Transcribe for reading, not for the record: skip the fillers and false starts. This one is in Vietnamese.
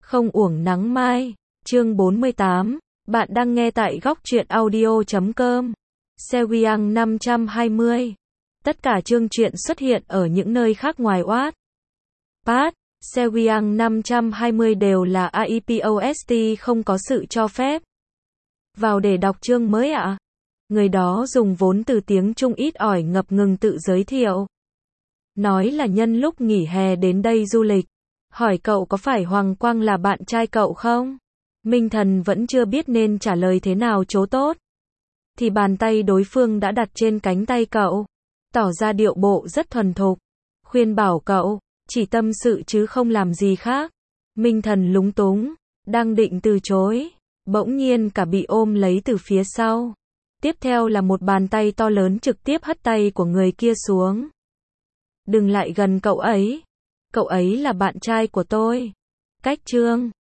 Không uổng nắng mai. Chương 48. Bạn đang nghe tại góc truyện audio.com. Seogyang 520. Tất cả chương truyện xuất hiện ở những nơi khác ngoài Wattpad. Seogyang 520 đều là AIPOST, không có sự cho phép vào để đọc chương mới ạ. Người đó dùng vốn từ tiếng Trung ít ỏi ngập ngừng tự giới thiệu. Nói là nhân lúc nghỉ hè đến đây du lịch. Hỏi cậu có phải Hoàng Quang là bạn trai cậu không? Minh Thần vẫn chưa biết nên trả lời thế nào chố tốt. Thì bàn tay đối phương đã đặt trên cánh tay cậu. Tỏ ra điệu bộ rất thuần thục. Khuyên bảo cậu, chỉ tâm sự chứ không làm gì khác. Minh Thần lúng túng, đang định từ chối. Bỗng nhiên cả bị ôm lấy từ phía sau. Tiếp theo là một bàn tay to lớn trực tiếp hất tay của người kia xuống. Đừng lại gần cậu ấy. Cậu ấy là bạn trai của tôi. Cách chương